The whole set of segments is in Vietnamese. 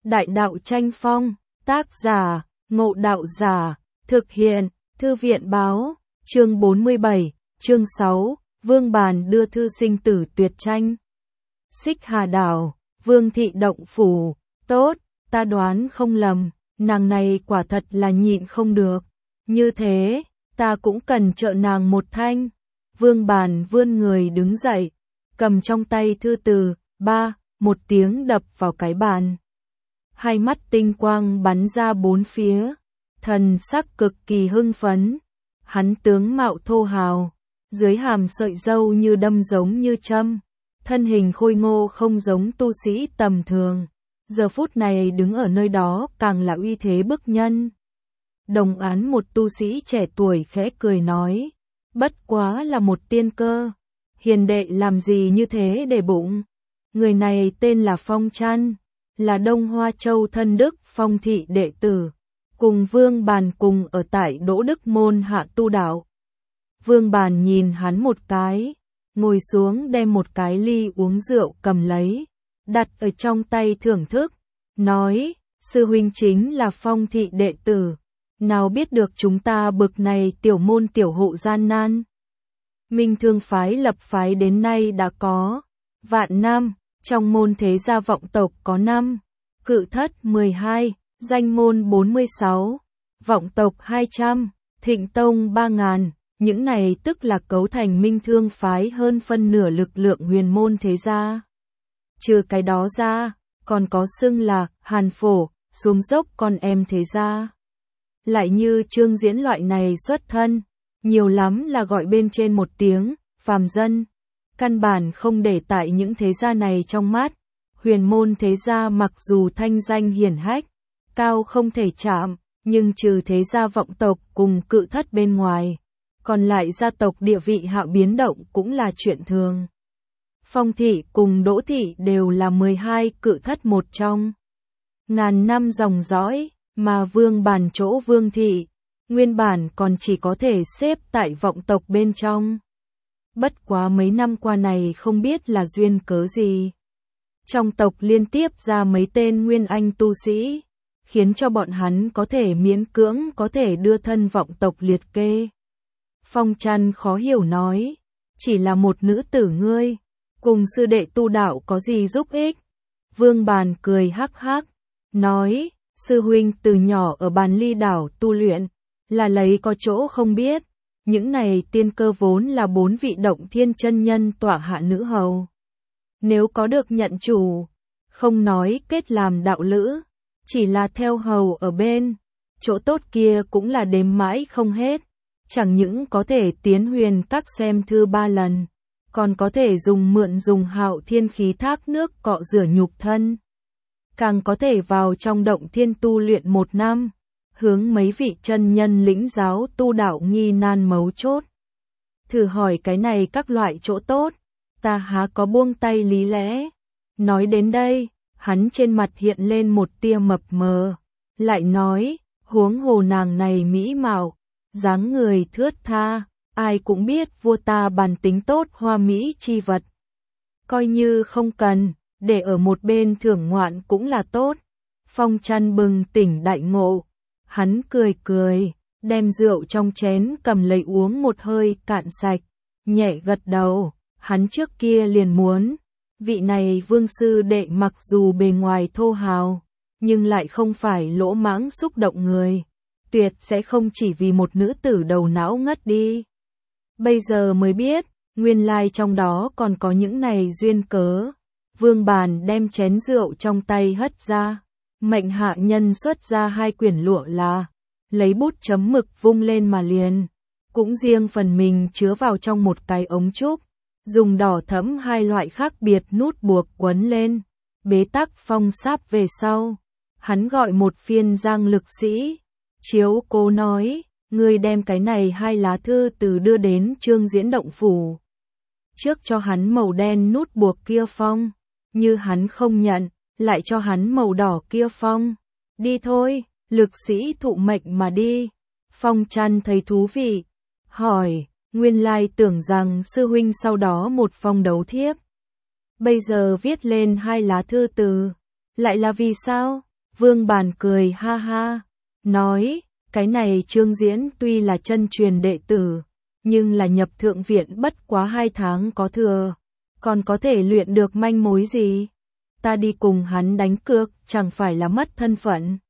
Đại đạo tranh phong, tác giả, Ngộ Đạo Giả, thực hiện, Thư viện báo, chương 47, chương 6, Vương Bàn đưa thư sinh tử tuyệt tranh. Xích Hà Đảo, Vương Thị Động Phủ, tốt, ta đoán không lầm, nàng này quả thật là nhịn không được. Như thế, ta cũng cần trợ nàng một thanh. Vương Bàn vươn người đứng dậy, cầm trong tay thư từ, một tiếng đập vào cái bàn. Hai mắt tinh quang bắn ra bốn phía, thần sắc cực kỳ hưng phấn. Hắn tướng mạo thô hào, dưới hàm sợi râu như đâm giống như châm, thân hình khôi ngô không giống tu sĩ tầm thường. Giờ phút này đứng ở nơi đó càng là uy thế bức nhân. Đồng án một tu sĩ trẻ tuổi khẽ cười nói, bất quá là một tiên cơ, hiền đệ làm gì như thế để bụng. Người này tên là Phong Trăn, là Đông Hoa Châu thân Đức Phong thị đệ tử, cùng Vương Bàn cùng ở tại Đỗ Đức Môn hạ tu đạo. Vương Bàn nhìn hắn một cái, ngồi xuống đem một cái ly uống rượu cầm lấy, đặt ở trong tay thưởng thức, nói, sư huynh chính là Phong thị đệ tử, nào biết được chúng ta bực này tiểu môn tiểu hộ gian nan. Minh Thương phái lập phái đến nay đã có vạn năm, trong môn thế gia vọng tộc có 5, Cự Thất 12, Danh môn 46, vọng tộc 200, Thịnh tông 3000, những này tức là cấu thành Minh Thương phái hơn phân nửa lực lượng huyền môn thế gia. Trừ cái đó ra, còn có xưng là Hàn Phổ, xuống dốc con em thế gia. Lại như Trương Diễn loại này xuất thân, nhiều lắm là gọi bên trên một tiếng, phàm dân. Căn bản không để tại những thế gia này trong mắt. Huyền môn thế gia mặc dù thanh danh hiển hách, cao không thể chạm, nhưng trừ thế gia vọng tộc cùng Cự Thất bên ngoài, còn lại gia tộc địa vị hạ biến động cũng là chuyện thường. Phong thị cùng Đỗ thị đều là 12 Cự Thất một trong. Ngàn năm dòng dõi, mà Vương Bàn chỗ Vương thị, nguyên bản còn chỉ có thể xếp tại vọng tộc bên trong. Bất quá mấy năm qua này không biết là duyên cớ gì. Trong tộc liên tiếp ra mấy tên nguyên anh tu sĩ, khiến cho bọn hắn có thể miễn cưỡng có thể đưa thân vọng tộc liệt kê. Phong Trăn khó hiểu nói, chỉ là một nữ tử ngươi, cùng sư đệ tu đạo có gì giúp ích? Vương Bàn cười hắc hắc, nói, sư huynh từ nhỏ ở Bàn Ly đảo tu luyện, là lấy có chỗ không biết, những này tiên cơ vốn là 4 vị Động Thiên chân nhân tọa hạ nữ hầu. Nếu có được nhận chủ, không nói kết làm đạo lữ, chỉ là theo hầu ở bên, chỗ tốt kia cũng là đếm mãi không hết, chẳng những có thể tiến huyền các xem thư 3 lần, còn có thể mượn dùng Hạo Thiên khí thác nước cọ rửa nhục thân. Càng có thể vào trong Động Thiên tu luyện 1 năm, hướng mấy vị chân nhân lĩnh giáo tu đạo nghi nan mấu chốt. Thử hỏi cái này các loại chỗ tốt, ta há có buông tay lý lẽ. Nói đến đây, hắn trên mặt hiện lên một tia mập mờ, lại nói, huống hồ nàng này mỹ mạo, dáng người thướt tha, ai cũng biết vua ta bản tính tốt hoa mỹ chi vật. Coi như không cần, để ở một bên thưởng ngoạn cũng là tốt. Phong Trăn bừng tỉnh đại ngộ, hắn cười cười, đem rượu trong chén cầm lấy uống một hơi cạn sạch, nhẹ gật đầu. Hắn trước kia liền muốn, vị này Vương sư đệ mặc dù bề ngoài thô hào, nhưng lại không phải lỗ mãng xúc động người, tuyệt sẽ không chỉ vì một nữ tử đầu não ngất đi. Bây giờ mới biết, nguyên lai trong đó còn có những này duyên cớ. Vương Bàn đem chén rượu trong tay hất ra, mệnh hạ nhân xuất ra 2 quyển lụa là, lấy bút chấm mực vung lên mà liền, cũng riêng phần mình chứa vào trong một cái ống trúc. Dùng đỏ thẫm 2 loại khác biệt nút buộc quấn lên, bế tắc phong sáp về sau. Hắn gọi một phiên giang lực sĩ, chiếu cố nói, ngươi đem cái này 2 lá thư từ đưa đến Trương Diễn động phủ. Trước cho hắn màu đen nút buộc kia phong, như hắn không nhận, lại cho hắn màu đỏ kia phong. Đi thôi, lực sĩ thụ mệnh mà đi. Phong Trăn thấy thú vị, hỏi, nguyên lai tưởng rằng sư huynh sau đó một phong đấu thiếp. Bây giờ viết lên 2 lá thư từ, lại là vì sao? Vương Bàn cười ha ha, nói, cái này Trương Diễn tuy là chân truyền đệ tử, nhưng là nhập thượng viện bất quá 2 tháng có thừa, còn có thể luyện được manh mối gì? Ta đi cùng hắn đánh cược, chẳng phải là mất thân phận.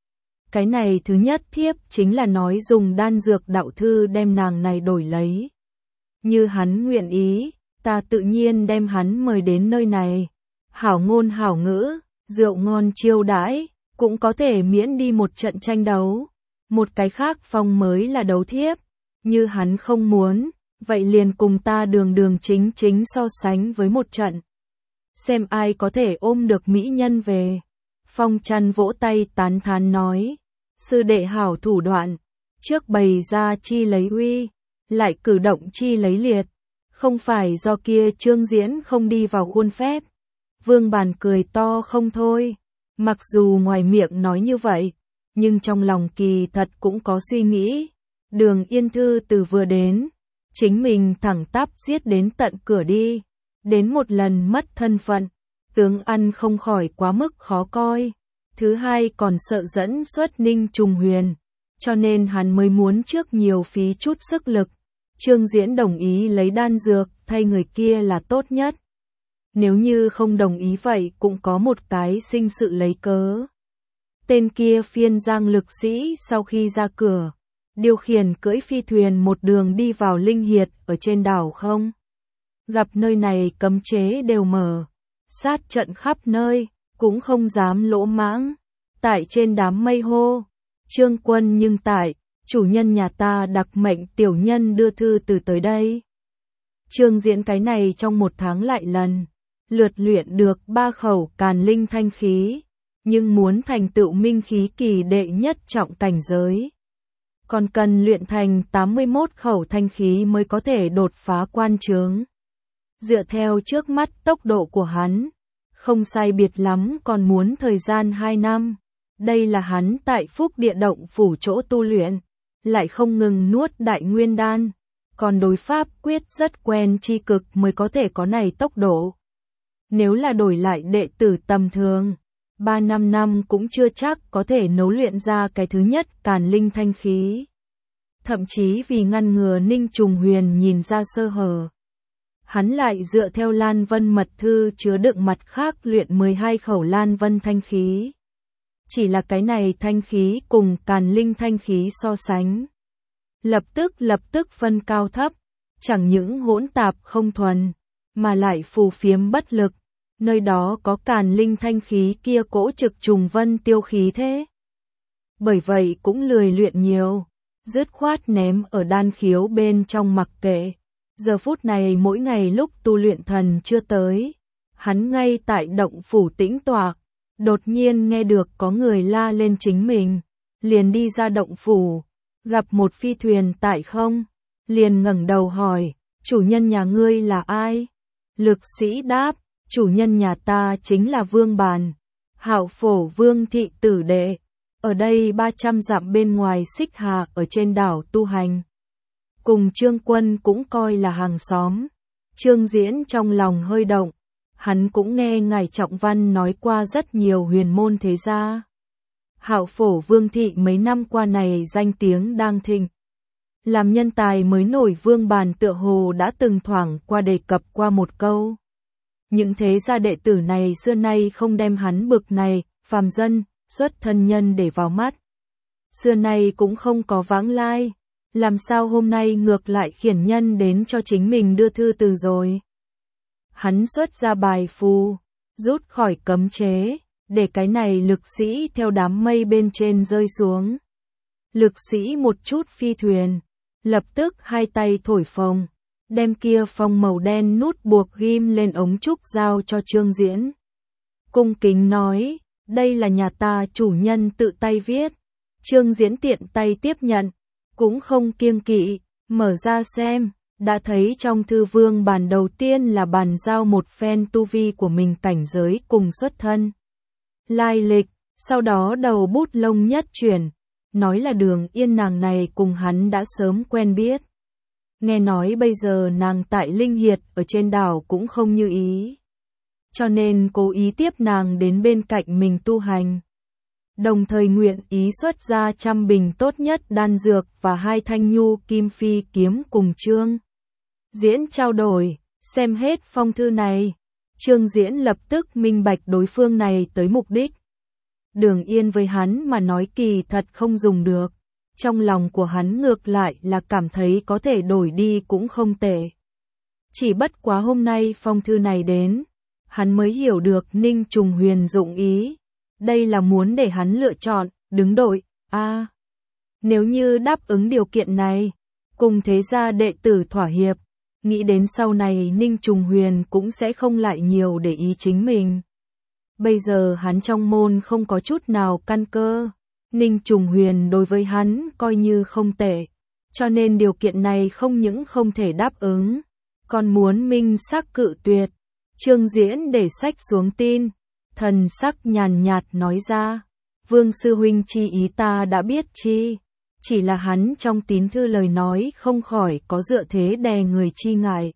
Cái này thứ nhất thiếp chính là nói dùng đan dược đạo thư đem nàng này đổi lấy. Như hắn nguyện ý, ta tự nhiên đem hắn mời đến nơi này. Hảo ngôn hảo ngữ, rượu ngon chiêu đãi, cũng có thể miễn đi một trận tranh đấu. Một cái khác phong mới là đấu thiếp. Như hắn không muốn, vậy liền cùng ta đường đường chính chính so sánh với một trận. Xem ai có thể ôm được mỹ nhân về. Phong Chăn vỗ tay tán thán nói, sư đệ hảo thủ đoạn, trước bày ra chi lấy uy, lại cử động chi lấy liệt, không phải do kia Trương Diễn không đi vào khuôn phép. Vương Bàn cười to không thôi, mặc dù ngoài miệng nói như vậy, nhưng trong lòng kỳ thật cũng có suy nghĩ. Đường Yên Thư từ vừa đến, chính mình thẳng tắp giết đến tận cửa đi, đến một lần mất thân phận, tướng ăn không khỏi quá mức khó coi. Thứ hai còn sợ dẫn xuất Ninh Trùng Huyền, cho nên hắn mới muốn trước nhiều phí chút sức lực. Trương Diễn đồng ý lấy đan dược thay người kia là tốt nhất. Nếu như không đồng ý vậy cũng có một cái sinh sự lấy cớ. Tên kia phiên giang lực sĩ sau khi ra cửa, điều khiển cưỡi phi thuyền một đường đi vào Linh Hiệt ở trên đảo không. Gặp nơi này cấm chế đều mở, sát trận khắp nơi, cũng không dám lỗ mãng. Tại trên đám mây hô, Trương Quân nhưng tại, chủ nhân nhà ta đặc mệnh tiểu nhân đưa thư từ tới đây. Trương Diễn cái này trong 1 tháng lại lần lượt luyện được 3 khẩu càn linh thanh khí, nhưng muốn thành tựu minh khí kỳ đệ nhất trọng cảnh giới, còn cần luyện thành 81 khẩu thanh khí mới có thể đột phá quan chướng. Dựa theo trước mắt tốc độ của hắn, không sai biệt lắm còn muốn thời gian 2 năm. Đây là hắn tại Phúc Địa Động phủ chỗ tu luyện, lại không ngừng nuốt đại nguyên đan, còn đối pháp quyết rất quen chi cực mới có thể có này tốc độ. Nếu là đổi lại đệ tử tầm thường, 3-5 năm cũng chưa chắc có thể nấu luyện ra cái thứ nhất càn linh thanh khí. Thậm chí vì ngăn ngừa Ninh Trùng Huyền nhìn ra sơ hở, hắn lại dựa theo Lan Vân mật thư chứa đựng mặt khác luyện 12 khẩu Lan Vân thanh khí. Chỉ là cái này thanh khí cùng càn linh thanh khí so sánh, lập tức phân cao thấp, chẳng những hỗn tạp không thuần, mà lại phù phiếm bất lực. Nơi đó có càn linh thanh khí kia cỗ trực trùng vân tiêu khí thế. Bởi vậy cũng lười luyện nhiều, dứt khoát ném ở đan khiếu bên trong mặc kệ. Giờ phút này mỗi ngày lúc tu luyện thần chưa tới, hắn ngay tại động phủ tĩnh tọa, đột nhiên nghe được có người la lên chính mình, liền đi ra động phủ, gặp một phi thuyền tại không, liền ngẩng đầu hỏi, chủ nhân nhà ngươi là ai? Lực sĩ đáp, chủ nhân nhà ta chính là Vương Bàn, Hạo Phổ Vương thị tử đệ, ở đây 300 dặm bên ngoài Xích Hà ở trên đảo tu hành. Cùng Trương Quân cũng coi là hàng xóm. Trương Diễn trong lòng hơi động, hắn cũng nghe ngài Trọng Văn nói qua rất nhiều huyền môn thế gia. Hạo Phổ Vương thị mấy năm qua này danh tiếng đang thịnh. Làm nhân tài mới nổi Vương Bàn tựa hồ đã từng thoảng qua đề cập qua một câu. Những thế gia đệ tử này xưa nay không đem hắn bực này, phàm dân, xuất thân nhân để vào mắt. Xưa nay cũng không có vãng lai, làm sao hôm nay ngược lại khiển nhân đến cho chính mình đưa thư từ rồi. Hắn xuất ra bài phù, rút khỏi cấm chế, để cái này lực sĩ theo đám mây bên trên rơi xuống. Lực sĩ một chút phi thuyền, lập tức hai tay thổi phồng, đem kia phong màu đen nút buộc ghim lên ống trúc giao cho Trương Diễn. Cung kính nói, đây là nhà ta chủ nhân tự tay viết. Trương Diễn tiện tay tiếp nhận, cũng không kiêng kỵ, mở ra xem, đã thấy trong thư Vương Bàn đầu tiên là bàn giao một phen tu vi của mình cảnh giới cùng xuất thân. Lai lịch, sau đó đầu bút lông nhất chuyển, nói là Đường Yên nàng này cùng hắn đã sớm quen biết. Nghe nói bây giờ nàng tại Linh Hiệt ở trên đảo cũng không như ý, cho nên cố ý tiếp nàng đến bên cạnh mình tu hành. đồng thời nguyện ý xuất ra 100 bình tốt nhất đan dược và 2 thanh nhu kim phi kiếm cùng Trương Diễn trao đổi. Xem hết phong thư này, Trương Diễn lập tức minh bạch đối phương này tới mục đích. Đường Yên với hắn mà nói kỳ thật không dùng được, trong lòng của hắn ngược lại là cảm thấy có thể đổi đi cũng không tệ. Chỉ bất quá hôm nay phong thư này đến, hắn mới hiểu được Ninh Trùng Huyền dụng ý. Đây là muốn để hắn lựa chọn, đứng đội, nếu như đáp ứng điều kiện này, cùng thế gia đệ tử thỏa hiệp, nghĩ đến sau này Ninh Trùng Huyền cũng sẽ không lại nhiều để ý chính mình. Bây giờ hắn trong môn không có chút nào căn cơ, Ninh Trùng Huyền đối với hắn coi như không tệ, cho nên điều kiện này không những không thể đáp ứng, còn muốn minh xác cự tuyệt. Trương Diễn để sách xuống tin, thần sắc nhàn nhạt nói ra, Vương sư huynh chi ý ta đã biết chi, chỉ là hắn trong tín thư lời nói không khỏi có dựa thế đè người chi ngại.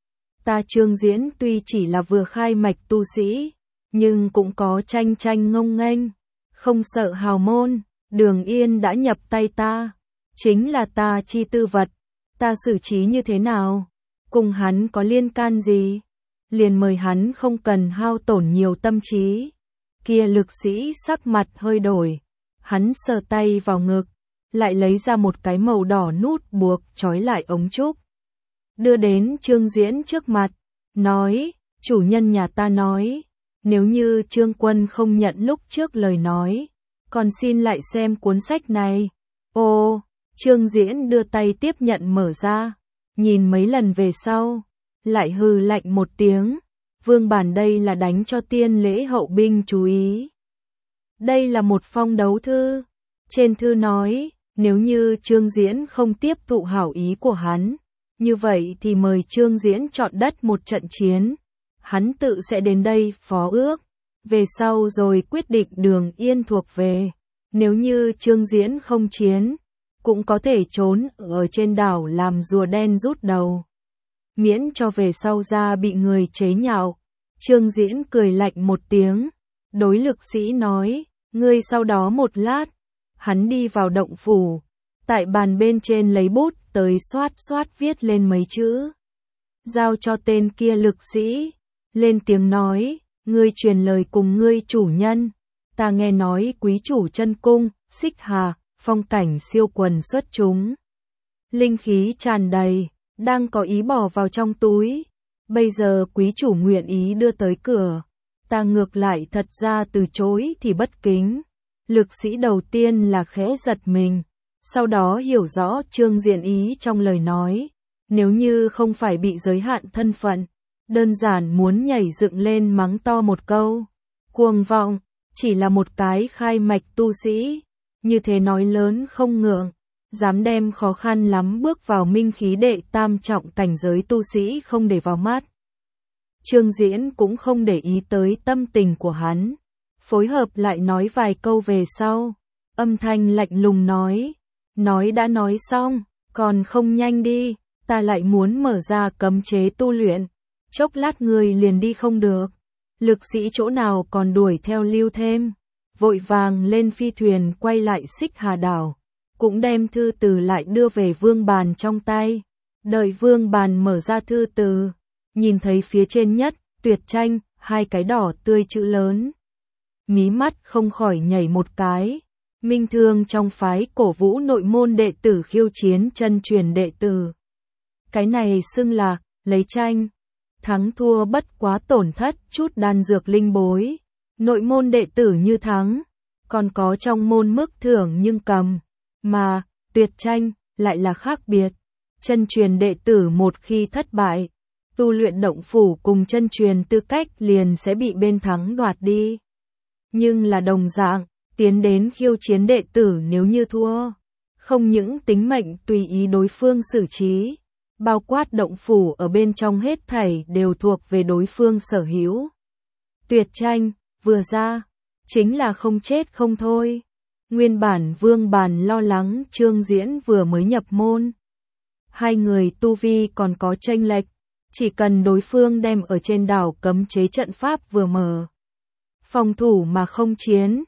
Ta Trương Diễn tuy chỉ là vừa khai mạch tu sĩ, nhưng cũng có tranh tranh ngông nghênh, không sợ hào môn. Đường Yên đã nhập tay ta, chính là ta chi tư vật, ta xử trí như thế nào, cùng hắn có liên can gì, liền mời hắn không cần hao tổn nhiều tâm trí. Kia lực sĩ sắc mặt hơi đổi, hắn sờ tay vào ngực, lại lấy ra một cái màu đỏ nút buộc trói lại ống trúc, đưa đến Trương Diễn trước mặt, nói, chủ nhân nhà ta nói, nếu như Trương Quân không nhận lúc trước lời nói, còn xin lại xem cuốn sách này. Ô, Trương Diễn đưa tay tiếp nhận mở ra, nhìn mấy lần về sau, lại hừ lạnh một tiếng, Vương bản đây là đánh cho tiên lễ hậu binh chú ý. Đây là một phong đấu thư, trên thư nói, nếu như Trương Diễn không tiếp thụ hảo ý của hắn, như vậy thì mời Trương Diễn chọn đất một trận chiến, hắn tự sẽ đến đây phó ước, về sau rồi quyết định Đường Yên thuộc về. Nếu như Trương Diễn không chiến, cũng có thể trốn ở trên đảo làm rùa đen rút đầu, miễn cho về sau ra bị người chế nhạo. Trương Diễn cười lạnh một tiếng, đối lực sĩ nói, ngươi sau đó một lát, hắn đi vào động phủ, tại bàn bên trên lấy bút tới xoát xoát viết lên mấy chữ, giao cho tên kia lực sĩ, lên tiếng nói, ngươi truyền lời cùng ngươi chủ nhân, ta nghe nói quý chủ chân cung, Xích Hà, phong cảnh siêu quần xuất chúng, linh khí tràn đầy, đang có ý bỏ vào trong túi, bây giờ quý chủ nguyện ý đưa tới cửa, ta ngược lại thật ra từ chối thì bất kính. Lực sĩ đầu tiên là khẽ giật mình, sau đó hiểu rõ Trương Diễn ý trong lời nói, nếu như không phải bị giới hạn thân phận, đơn giản muốn nhảy dựng lên mắng to một câu, cuồng vọng, chỉ là một cái khai mạch tu sĩ, như thế nói lớn không ngượng, dám đem khó khăn lắm bước vào minh khí đệ tam trọng cảnh giới tu sĩ không để vào mắt. Trương Diễn cũng không để ý tới tâm tình của hắn, phối hợp lại nói vài câu về sau, âm thanh lạnh lùng nói đã nói xong, còn không nhanh đi, ta lại muốn mở ra cấm chế tu luyện, chốc lát người liền đi không được. Lực sĩ chỗ nào còn đuổi theo lưu thêm, vội vàng lên phi thuyền quay lại Xích Hà đảo, cũng đem thư từ lại đưa về Vương Bàn trong tay. Đợi Vương Bàn mở ra thư từ, nhìn thấy phía trên nhất, tuyệt tranh, 2 cái đỏ tươi chữ lớn. Mí mắt không khỏi nhảy một cái, minh thương trong phái cổ vũ nội môn đệ tử khiêu chiến chân truyền đệ tử. Cái này xưng là, lấy tranh, thắng thua bất quá tổn thất chút đan dược linh bối, nội môn đệ tử như thắng, còn có trong môn mức thưởng nhưng cầm, mà, tuyệt tranh, lại là khác biệt. Chân truyền đệ tử một khi thất bại, tu luyện động phủ cùng chân truyền tư cách liền sẽ bị bên thắng đoạt đi. Nhưng là đồng dạng, tiến đến khiêu chiến đệ tử nếu như thua, không những tính mệnh tùy ý đối phương xử trí, bao quát động phủ ở bên trong hết thảy đều thuộc về đối phương sở hữu. Tuyệt tranh, vừa ra, chính là không chết không thôi. Nguyên bản Vương Bàn lo lắng Trương Diễn vừa mới nhập môn, hai người tu vi còn có chênh lệch, chỉ cần đối phương đem ở trên đảo cấm chế trận pháp vừa mở, phòng thủ mà không chiến,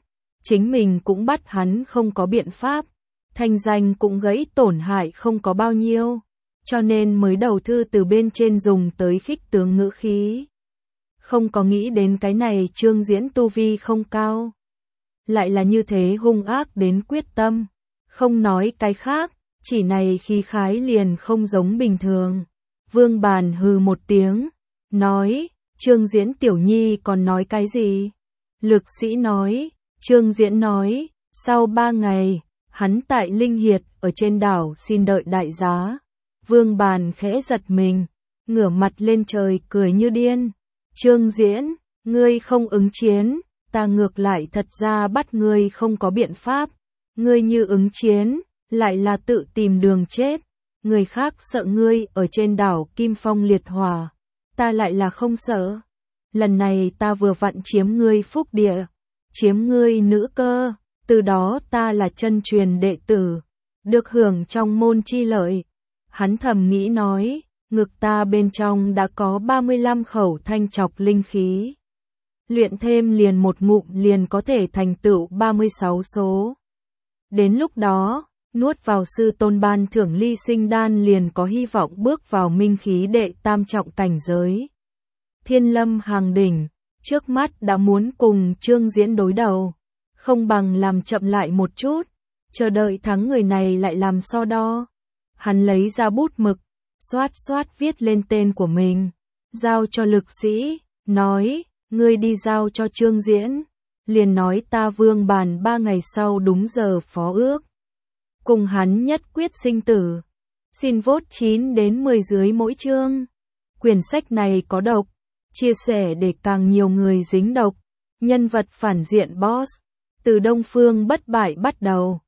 chính mình cũng bắt hắn không có biện pháp, thanh danh cũng gãy tổn hại không có bao nhiêu, cho nên mới đầu thư từ bên trên dùng tới khích tướng ngữ khí. Không có nghĩ đến cái này Trương Diễn tu vi không cao, lại là như thế hung ác đến quyết tâm, không nói cái khác, chỉ này khí khái liền không giống bình thường. Vương Bàn hừ một tiếng, nói, Trương Diễn tiểu nhi còn nói cái gì? Lực sĩ nói, Trương Diễn nói, sau 3 ngày, hắn tại Linh Hiệt ở trên đảo xin đợi đại giá. Vương Bàn khẽ giật mình, ngửa mặt lên trời cười như điên. Trương Diễn, ngươi không ứng chiến, ta ngược lại thật ra bắt ngươi không có biện pháp. Ngươi như ứng chiến, lại là tự tìm đường chết. Người khác sợ ngươi ở trên đảo Kim Phong liệt hỏa, ta lại là không sợ. Lần này ta vừa vặn chiếm ngươi phúc địa, chiếm ngươi nữ cơ, từ đó ta là chân truyền đệ tử, được hưởng trong môn chi lợi. Hắn thầm nghĩ nói, ngực ta bên trong đã có 35 khẩu thanh trọc linh khí. Luyện thêm liền một ngụm liền có thể thành tựu 36 số. Đến lúc đó, nuốt vào sư tôn ban thưởng ly sinh đan liền có hy vọng bước vào minh khí đệ tam trọng cảnh giới. Thiên lâm hàng đỉnh, trước mắt đã muốn cùng Trương Diễn đối đầu, không bằng làm chậm lại một chút, chờ đợi thắng người này lại làm so đo. Hắn lấy ra bút mực, xoát xoát viết lên tên của mình, giao cho lực sĩ, nói, ngươi đi giao cho Trương Diễn, liền nói ta Vương Bàn 3 ngày sau đúng giờ phó ước. Cùng hắn nhất quyết sinh tử. Xin vote 9 đến 10 dưới mỗi chương. Quyển sách này có độc, chia sẻ để càng nhiều người dính độc. Nhân vật phản diện boss, từ Đông Phương bất bại bắt đầu.